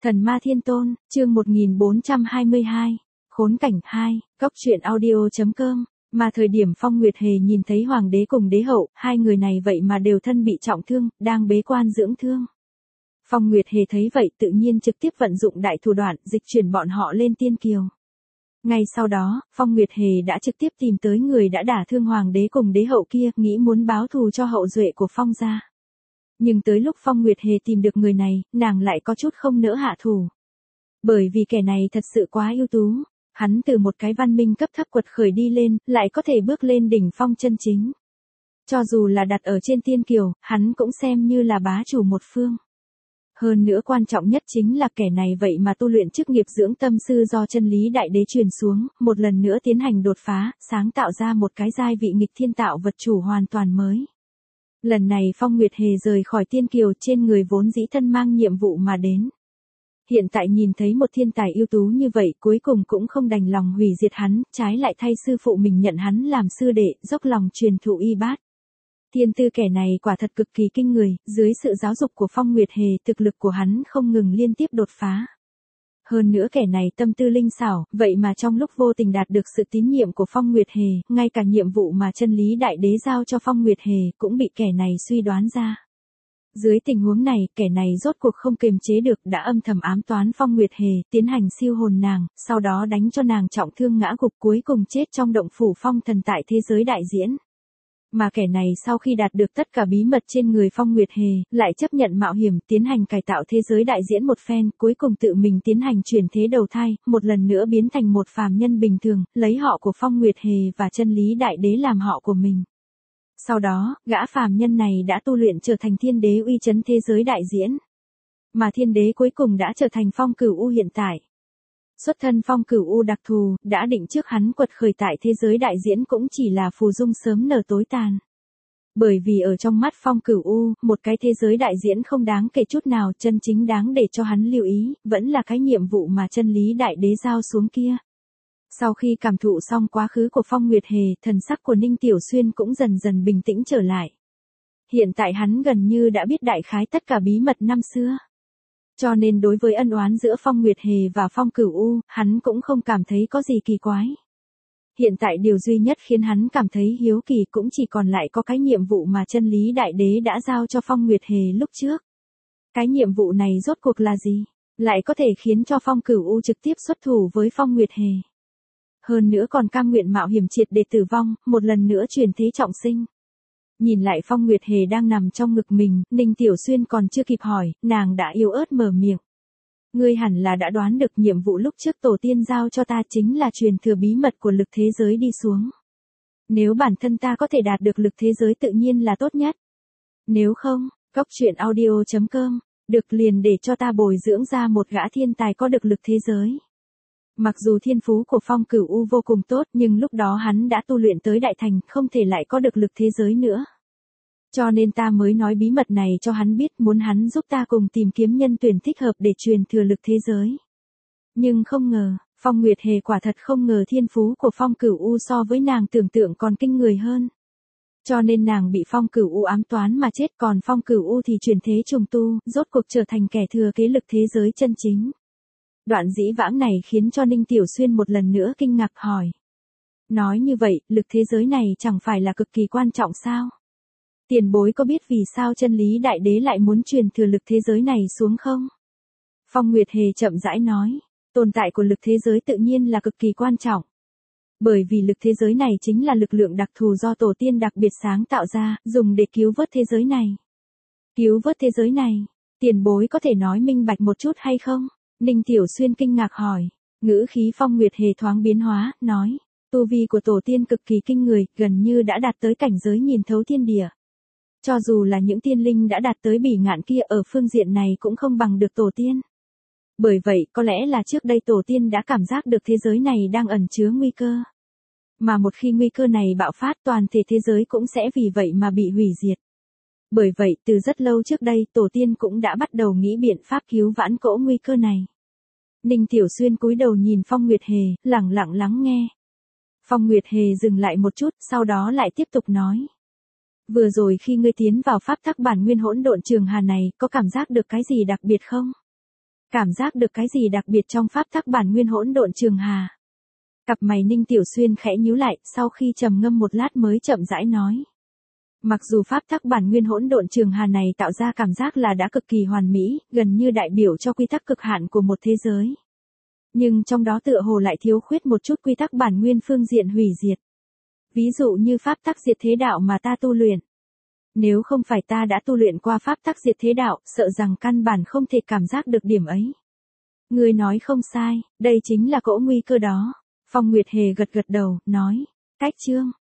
Thần Ma Thiên Tôn, chương 1422, Khốn cảnh 2, Cóc truyện audio.com. Mà thời điểm Phong Nguyệt Hề nhìn thấy Hoàng đế cùng đế hậu, hai người này vậy mà đều thân bị trọng thương, đang bế quan dưỡng thương. Phong Nguyệt Hề thấy vậy tự nhiên trực tiếp vận dụng đại thủ đoạn, dịch chuyển bọn họ lên tiên kiều. Ngay sau đó, Phong Nguyệt Hề đã trực tiếp tìm tới người đã đả thương Hoàng đế cùng đế hậu kia, nghĩ muốn báo thù cho hậu duệ của Phong gia. Nhưng tới lúc Phong Nguyệt Hề tìm được người này, nàng lại có chút không nỡ hạ thủ. Bởi vì kẻ này thật sự quá ưu tú, hắn từ một cái văn minh cấp thấp quật khởi đi lên, lại có thể bước lên đỉnh phong chân chính. Cho dù là đặt ở trên tiên kiều, hắn cũng xem như là bá chủ một phương. Hơn nữa quan trọng nhất chính là kẻ này vậy mà tu luyện chức nghiệp dưỡng tâm sư do chân lý đại đế truyền xuống, một lần nữa tiến hành đột phá, sáng tạo ra một cái giai vị nghịch thiên tạo vật chủ hoàn toàn mới. Lần này Phong Nguyệt Hề rời khỏi tiên kiều, trên người vốn dĩ thân mang nhiệm vụ mà đến. Hiện tại nhìn thấy một thiên tài ưu tú như vậy, cuối cùng cũng không đành lòng hủy diệt hắn, trái lại thay sư phụ mình nhận hắn làm sư đệ, dốc lòng truyền thụ y bát. Thiên tư kẻ này quả thật cực kỳ kinh người, dưới sự giáo dục của Phong Nguyệt Hề, thực lực của hắn không ngừng liên tiếp đột phá. Hơn nữa kẻ này tâm tư linh xảo, vậy mà trong lúc vô tình đạt được sự tín nhiệm của Phong Nguyệt Hề, ngay cả nhiệm vụ mà chân lý đại đế giao cho Phong Nguyệt Hề cũng bị kẻ này suy đoán ra. Dưới tình huống này, kẻ này rốt cuộc không kiềm chế được, đã âm thầm ám toán Phong Nguyệt Hề, tiến hành siêu hồn nàng, sau đó đánh cho nàng trọng thương ngã gục, cuối cùng chết trong động phủ phong thần tại thế giới đại diễn. Mà kẻ này sau khi đạt được tất cả bí mật trên người Phong Nguyệt Hề, lại chấp nhận mạo hiểm tiến hành cải tạo thế giới đại diễn một phen, cuối cùng tự mình tiến hành chuyển thế đầu thai, một lần nữa biến thành một phàm nhân bình thường, lấy họ của Phong Nguyệt Hề và chân lý đại đế làm họ của mình. Sau đó, gã phàm nhân này đã tu luyện trở thành thiên đế uy chấn thế giới đại diễn. Mà thiên đế cuối cùng đã trở thành Phong Cửu U hiện tại. Xuất thân Phong Cửu U đặc thù, đã định trước hắn quật khởi tại thế giới đại diễn cũng chỉ là phù dung sớm nở tối tàn. Bởi vì ở trong mắt Phong Cửu U, một cái thế giới đại diễn không đáng kể chút nào, chân chính đáng để cho hắn lưu ý, vẫn là cái nhiệm vụ mà chân lý đại đế giao xuống kia. Sau khi cảm thụ xong quá khứ của Phong Nguyệt Hề, thần sắc của Ninh Tiểu Xuyên cũng dần dần bình tĩnh trở lại. Hiện tại hắn gần như đã biết đại khái tất cả bí mật năm xưa. Cho nên đối với ân oán giữa Phong Nguyệt Hề và Phong Cửu U, hắn cũng không cảm thấy có gì kỳ quái. Hiện tại điều duy nhất khiến hắn cảm thấy hiếu kỳ cũng chỉ còn lại có cái nhiệm vụ mà chân lý đại đế đã giao cho Phong Nguyệt Hề lúc trước. Cái nhiệm vụ này rốt cuộc là gì? Lại có thể khiến cho Phong Cửu U trực tiếp xuất thủ với Phong Nguyệt Hề. Hơn nữa còn cam nguyện mạo hiểm triệt để tử vong, một lần nữa chuyển thế trọng sinh. Nhìn lại Phong Nguyệt Hề đang nằm trong ngực mình, Ninh Tiểu Xuyên còn chưa kịp hỏi, nàng đã yếu ớt mở miệng. Ngươi hẳn là đã đoán được nhiệm vụ lúc trước tổ tiên giao cho ta chính là truyền thừa bí mật của lực thế giới đi xuống. Nếu bản thân ta có thể đạt được lực thế giới tự nhiên là tốt nhất. Nếu không, Cóc truyện audio.com, được liền để cho ta bồi dưỡng ra một gã thiên tài có được lực thế giới. Mặc dù thiên phú của Phong Cửu U vô cùng tốt, nhưng lúc đó hắn đã tu luyện tới đại thành, không thể lại có được lực thế giới nữa. Cho nên ta mới nói bí mật này cho hắn biết, muốn hắn giúp ta cùng tìm kiếm nhân tuyển thích hợp để truyền thừa lực thế giới. Nhưng không ngờ, Phong Nguyệt Hề quả thật không ngờ thiên phú của Phong Cửu U so với nàng tưởng tượng còn kinh người hơn. Cho nên nàng bị Phong Cửu U ám toán mà chết, còn Phong Cửu U thì chuyển thế trùng tu, rốt cuộc trở thành kẻ thừa kế lực thế giới chân chính. Đoạn dĩ vãng này khiến cho Ninh Tiểu Xuyên một lần nữa kinh ngạc hỏi. Nói như vậy, lực thế giới này chẳng phải là cực kỳ quan trọng sao? Tiền bối có biết vì sao chân lý đại đế lại muốn truyền thừa lực thế giới này xuống không? Phong Nguyệt Hề chậm rãi nói, tồn tại của lực thế giới tự nhiên là cực kỳ quan trọng. Bởi vì lực thế giới này chính là lực lượng đặc thù do tổ tiên đặc biệt sáng tạo ra, dùng để cứu vớt thế giới này. Cứu vớt thế giới này, tiền bối có thể nói minh bạch một chút hay không? Ninh Tiểu Xuyên kinh ngạc hỏi, ngữ khí Phong Nguyệt Hề thoáng biến hóa, nói, tu vi của tổ tiên cực kỳ kinh người, gần như đã đạt tới cảnh giới nhìn thấu thiên địa. Cho dù là những tiên linh đã đạt tới bỉ ngạn kia ở phương diện này cũng không bằng được tổ tiên. Bởi vậy, có lẽ là trước đây tổ tiên đã cảm giác được thế giới này đang ẩn chứa nguy cơ. Mà một khi nguy cơ này bạo phát, toàn thể thế giới cũng sẽ vì vậy mà bị hủy diệt. Bởi vậy, từ rất lâu trước đây, tổ tiên cũng đã bắt đầu nghĩ biện pháp cứu vãn cỗ nguy cơ này. Ninh Tiểu Xuyên cúi đầu nhìn Phong Nguyệt Hề, lẳng lặng lắng nghe. Phong Nguyệt Hề dừng lại một chút, sau đó lại tiếp tục nói. Vừa rồi khi ngươi tiến vào pháp tắc bản nguyên hỗn độn trường hà này, có cảm giác được cái gì đặc biệt không? Cảm giác được cái gì đặc biệt trong pháp tắc bản nguyên hỗn độn trường hà? Cặp mày Ninh Tiểu Xuyên khẽ nhíu lại, sau khi trầm ngâm một lát mới chậm rãi nói. Mặc dù pháp tắc bản nguyên hỗn độn trường hà này tạo ra cảm giác là đã cực kỳ hoàn mỹ, gần như đại biểu cho quy tắc cực hạn của một thế giới. Nhưng trong đó tựa hồ lại thiếu khuyết một chút quy tắc bản nguyên phương diện hủy diệt. Ví dụ như pháp tắc diệt thế đạo mà ta tu luyện. Nếu không phải ta đã tu luyện qua pháp tắc diệt thế đạo, sợ rằng căn bản không thể cảm giác được điểm ấy. Ngươi nói không sai, đây chính là cỗ nguy cơ đó. Phong Nguyệt Hề gật gật đầu, nói. Cách chương.